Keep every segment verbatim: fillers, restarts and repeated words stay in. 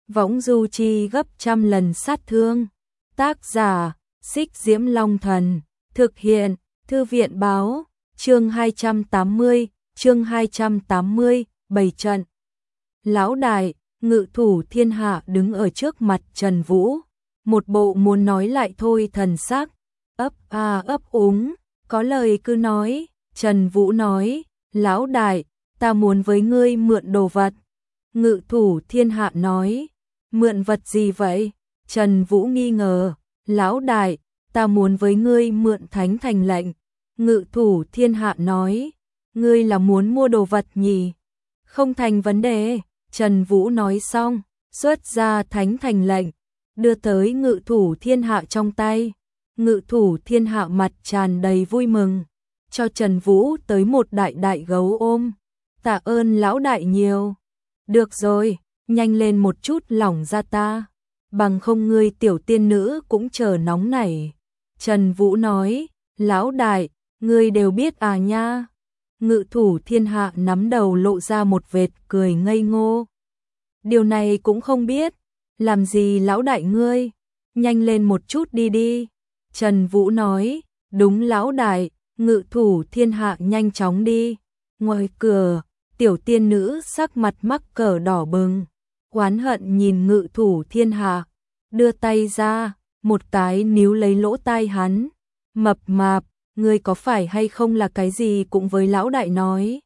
võng du chi gấp trăm lần sát thương. Tác giả, Xích Diễm Long Thần, thực hiện, Thư viện báo, chương hai trăm tám mươi, chương hai trăm tám mươi, bày trận. Lão đại, ngự thủ thiên hạ đứng ở trước mặt Trần Vũ, một bộ muốn nói lại thôi thần sắc, ấp a ấp úng, có lời cứ nói. Trần Vũ nói, lão đại, ta muốn với ngươi mượn đồ vật. Ngự thủ thiên hạ nói, mượn vật gì vậy? Trần Vũ nghi ngờ, lão đại, ta muốn với ngươi mượn thánh thành lệnh. Ngự thủ thiên hạ nói, ngươi là muốn mua đồ vật nhỉ? Không thành vấn đề. Trần Vũ nói xong, xuất ra thánh thành lệnh, đưa tới ngự thủ thiên hạ trong tay. Ngự thủ thiên hạ mặt tràn đầy vui mừng, cho Trần Vũ tới một đại đại gấu ôm. Tạ ơn lão đại nhiều. Được rồi, nhanh lên một chút lỏng ra ta, bằng không ngươi tiểu tiên nữ cũng chờ nóng nảy. Trần Vũ nói, lão đại, ngươi đều biết à nha. Ngự thủ thiên hạ nắm đầu lộ ra một vệt cười ngây ngô. Điều này cũng không biết, làm gì lão đại ngươi, nhanh lên một chút đi đi. Trần Vũ nói, đúng lão đại. Ngự thủ thiên hạ nhanh chóng đi. Ngoài cửa, tiểu tiên nữ sắc mặt mắc cỡ đỏ bừng, oán hận nhìn ngự thủ thiên hạ, đưa tay ra, một cái níu lấy lỗ tai hắn. Mập mạp, ngươi có phải hay không là cái gì cũng với lão đại nói.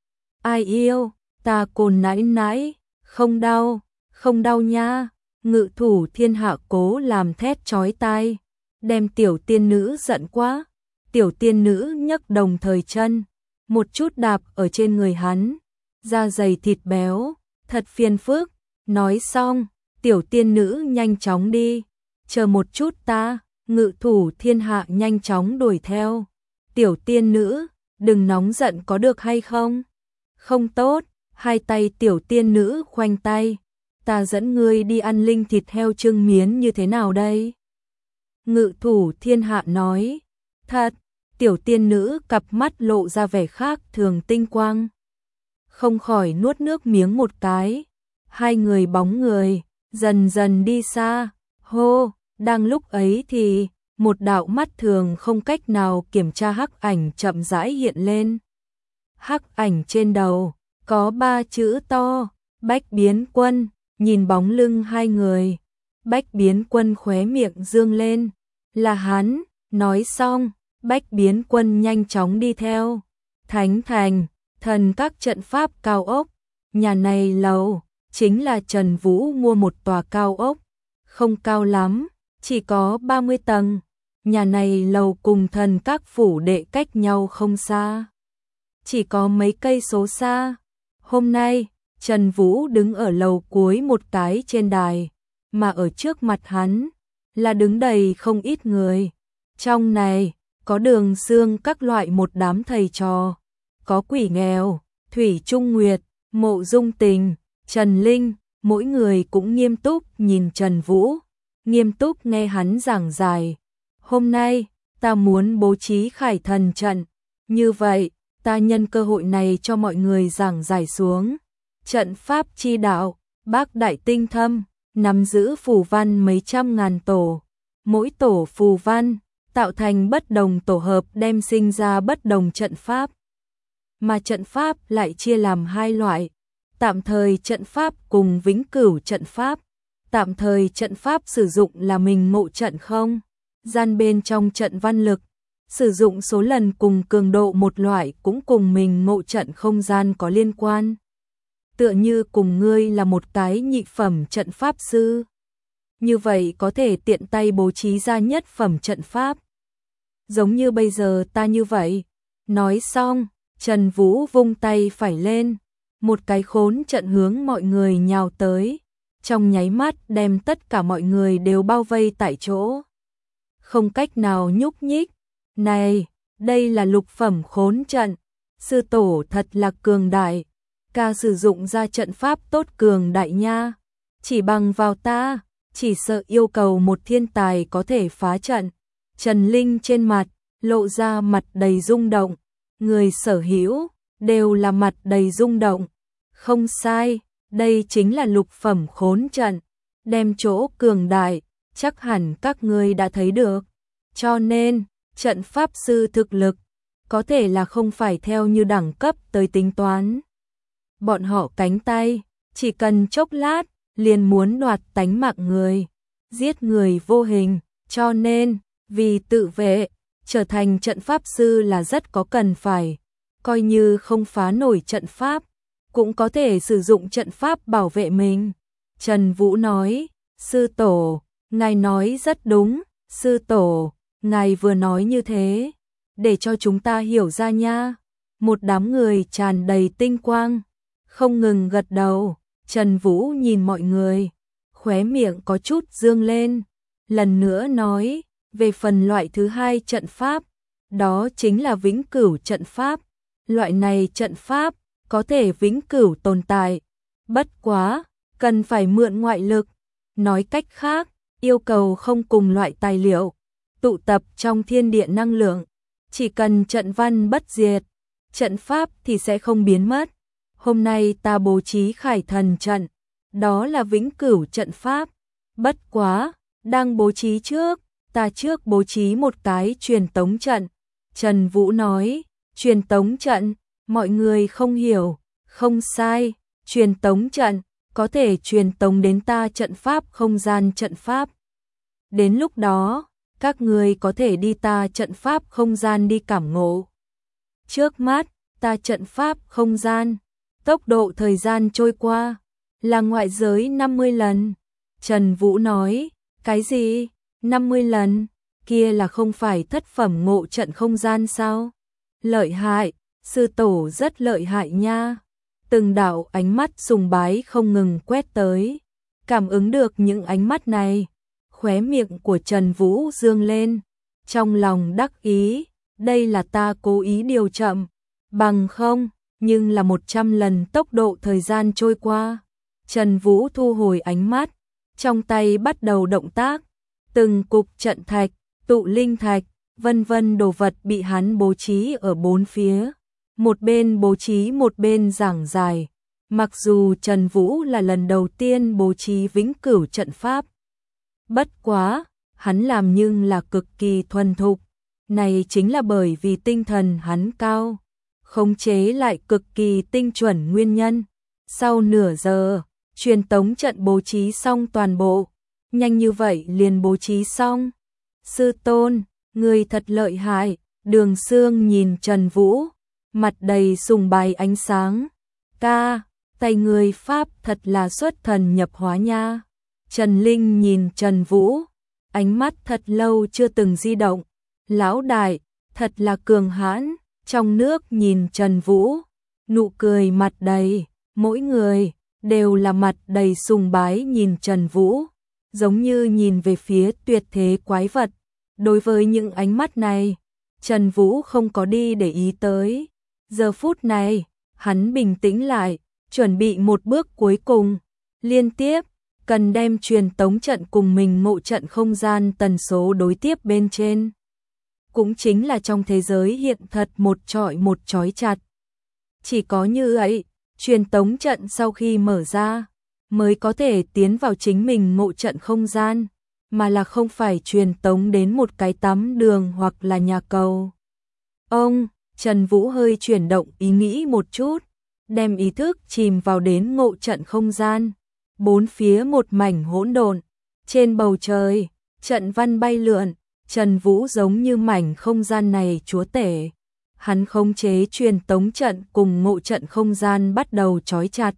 Ai yêu, ta cồn nãi nãi, không đau, không đau nha. Ngự thủ thiên hạ cố làm thét chói tai, đem tiểu tiên nữ giận quá. Tiểu tiên nữ nhấc đồng thời chân, một chút đạp ở trên người hắn, da dày thịt béo, thật phiền phức. Nói xong, tiểu tiên nữ nhanh chóng đi, chờ một chút ta. Ngự thủ thiên hạ nhanh chóng đuổi theo. Tiểu tiên nữ, đừng nóng giận có được hay không? Không tốt. Hai tay tiểu tiên nữ khoanh tay, ta dẫn ngươi đi ăn linh thịt heo trưng miến như thế nào đây? Ngự thủ thiên hạ nói, thật. Tiểu tiên nữ cặp mắt lộ ra vẻ khác thường tinh quang, không khỏi nuốt nước miếng một cái. Hai người bóng người dần dần đi xa. Hô, đang lúc ấy thì một đạo mắt thường không cách nào kiểm tra hắc ảnh chậm rãi hiện lên. Hắc ảnh trên đầu có ba chữ to, Bách Biến Quân. Nhìn bóng lưng hai người, Bách Biến Quân khóe miệng dương lên, là hắn. Nói xong, Bách Biến Quân nhanh chóng đi theo. Thánh thành, thần các trận pháp cao ốc. Nhà này lầu, chính là Trần Vũ mua một tòa cao ốc. Không cao lắm, chỉ có ba mươi tầng. Nhà này lầu cùng thần các phủ đệ cách nhau không xa, chỉ có mấy cây số xa. Hôm nay, Trần Vũ đứng ở lầu cuối một cái trên đài, mà ở trước mặt hắn là đứng đầy không ít người. Trong này có Đường Xương các loại một đám thầy trò, có Quỷ Nghèo, Thủy Trung Nguyệt, Mộ Dung Tình, Trần Linh. Mỗi người cũng nghiêm túc nhìn Trần Vũ, nghiêm túc nghe hắn giảng giải. Hôm nay, ta muốn bố trí Khải Thần trận, như vậy, ta nhân cơ hội này cho mọi người giảng giải xuống. Trận pháp chi đạo, bác đại tinh thâm, nắm giữ phù văn mấy trăm ngàn tổ. Mỗi tổ phù văn tạo thành bất đồng tổ hợp đem sinh ra bất đồng trận pháp. Mà trận pháp lại chia làm hai loại, tạm thời trận pháp cùng vĩnh cửu trận pháp. Tạm thời trận pháp sử dụng là mình ngộ trận không gian bên trong trận văn lực, sử dụng số lần cùng cường độ một loại cũng cùng mình ngộ trận không gian có liên quan. Tựa như cùng ngươi là một cái nhị phẩm trận pháp sư, như vậy có thể tiện tay bố trí ra nhất phẩm trận pháp. Giống như bây giờ ta như vậy. Nói xong, Trần Vũ vung tay phải lên, một cái khốn trận hướng mọi người nhào tới, trong nháy mắt đem tất cả mọi người đều bao vây tại chỗ, không cách nào nhúc nhích. Này, đây là lục phẩm khốn trận, sư tổ thật là cường đại, ca sử dụng ra trận pháp tốt cường đại nha, chỉ bằng vào ta, chỉ sợ yêu cầu một thiên tài có thể phá trận. Trần Linh trên mặt lộ ra mặt đầy rung động, người sở hữu đều là mặt đầy rung động. Không sai, đây chính là lục phẩm khốn trận, đem chỗ cường đại, chắc hẳn các ngươi đã thấy được. Cho nên, trận pháp sư thực lực, có thể là không phải theo như đẳng cấp tới tính toán. Bọn họ cánh tay, chỉ cần chốc lát, liền muốn đoạt tánh mạng người, giết người vô hình, cho nên, vì tự vệ, trở thành trận pháp sư là rất có cần phải, coi như không phá nổi trận pháp, cũng có thể sử dụng trận pháp bảo vệ mình. Trần Vũ nói, sư tổ, ngài nói rất đúng, sư tổ, ngài vừa nói như thế, để cho chúng ta hiểu ra nha. Một đám người tràn đầy tinh quang, không ngừng gật đầu. Trần Vũ nhìn mọi người, khóe miệng có chút dương lên, lần nữa nói, về phần loại thứ hai trận pháp, đó chính là vĩnh cửu trận pháp. Loại này trận pháp có thể vĩnh cửu tồn tại, bất quá, cần phải mượn ngoại lực. Nói cách khác, yêu cầu không cùng loại tài liệu, tụ tập trong thiên địa năng lượng, chỉ cần trận văn bất diệt, trận pháp thì sẽ không biến mất. Hôm nay ta bố trí Khải Thần trận, đó là vĩnh cửu trận pháp. Bất quá, đang bố trí trước, ta trước bố trí một cái truyền tống trận. Trần Vũ nói, truyền tống trận, mọi người không hiểu, không sai, truyền tống trận, có thể truyền tống đến ta trận pháp không gian trận pháp. Đến lúc đó, các người có thể đi ta trận pháp không gian đi cảm ngộ. Trước mắt, ta trận pháp không gian, tốc độ thời gian trôi qua, là ngoại giới năm mươi lần. Trần Vũ nói, cái gì? năm mươi lần? Kia là không phải thất phẩm ngộ trận không gian sao? Lợi hại, sư tổ rất lợi hại nha. Từng đạo ánh mắt sùng bái không ngừng quét tới. Cảm ứng được những ánh mắt này, khóe miệng của Trần Vũ dương lên, trong lòng đắc ý, đây là ta cố ý điều chậm, bằng không, nhưng là một trăm lần tốc độ thời gian trôi qua. Trần Vũ thu hồi ánh mắt, trong tay bắt đầu động tác, từng cục trận thạch, tụ linh thạch, vân vân đồ vật bị hắn bố trí ở bốn phía. Một bên bố trí một bên giảng giải. Mặc dù Trần Vũ là lần đầu tiên bố trí vĩnh cửu trận pháp, bất quá, hắn làm nhưng là cực kỳ thuần thục. Này chính là bởi vì tinh thần hắn cao, khống chế lại cực kỳ tinh chuẩn nguyên nhân. Sau nửa giờ, truyền tống trận bố trí xong toàn bộ. Nhanh như vậy liền bố trí xong. Sư tôn, người thật lợi hại. Đường Sương nhìn Trần Vũ, mặt đầy sùng bái ánh sáng. Ca, tay người Pháp thật là xuất thần nhập hóa nha. Trần Linh nhìn Trần Vũ, ánh mắt thật lâu chưa từng di động. Lão đại, thật là cường hãn. Trong nước nhìn Trần Vũ, nụ cười mặt đầy, mỗi người đều là mặt đầy sùng bái nhìn Trần Vũ, giống như nhìn về phía tuyệt thế quái vật. Đối với những ánh mắt này, Trần Vũ không có đi để ý tới. Giờ phút này, hắn bình tĩnh lại, chuẩn bị một bước cuối cùng. Liên tiếp, cần đem truyền tống trận cùng mình ngộ trận không gian tần số đối tiếp bên trên. Cũng chính là trong thế giới hiện thật một trọi một chói chặt. Chỉ có như vậy, truyền tống trận sau khi mở ra, mới có thể tiến vào chính mình ngộ trận không gian, mà là không phải truyền tống đến một cái tắm đường hoặc là nhà cầu. Ông, Trần Vũ hơi chuyển động ý nghĩ một chút, đem ý thức chìm vào đến ngộ trận không gian. Bốn phía một mảnh hỗn độn, trên bầu trời, trận văn bay lượn, Trần Vũ giống như mảnh không gian này chúa tể. Hắn khống chế truyền tống trận cùng ngộ trận không gian bắt đầu chói chặt.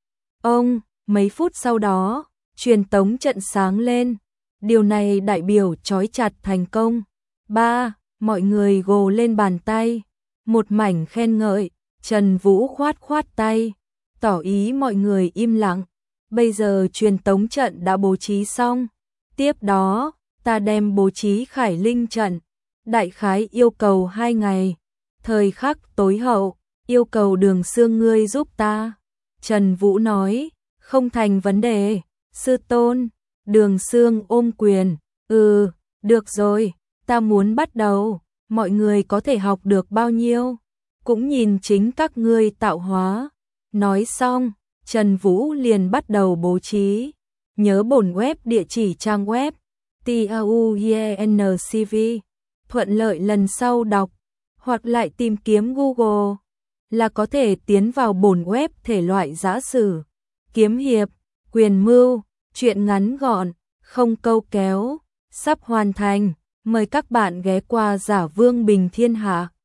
Ông, mấy phút sau đó, truyền tống trận sáng lên. Điều này đại biểu chói chặt thành công. Ba, mọi người gồ lên bàn tay. Một mảnh khen ngợi, Trần Vũ khoát khoát tay, tỏ ý mọi người im lặng. Bây giờ truyền tống trận đã bố trí xong. Tiếp đó, ta đem bố trí Khải Linh trận. Đại khái yêu cầu hai ngày. Thời khắc tối hậu, yêu cầu Đường Sương ngươi giúp ta. Trần Vũ nói, không thành vấn đề, sư tôn. Đường Sương ôm quyền, ừ, được rồi, ta muốn bắt đầu. Mọi người có thể học được bao nhiêu, cũng nhìn chính các ngươi tạo hóa. Nói xong, Trần Vũ liền bắt đầu bố trí. Nhớ bổn web địa chỉ trang web tauyencv. Thuận lợi lần sau đọc hoặc lại tìm kiếm Google là có thể tiến vào bổn web thể loại giã sử, kiếm hiệp, quyền mưu, truyện ngắn gọn, không câu kéo, sắp hoàn thành. Mời các bạn ghé qua Giả Vương Bình Thiên Hạ.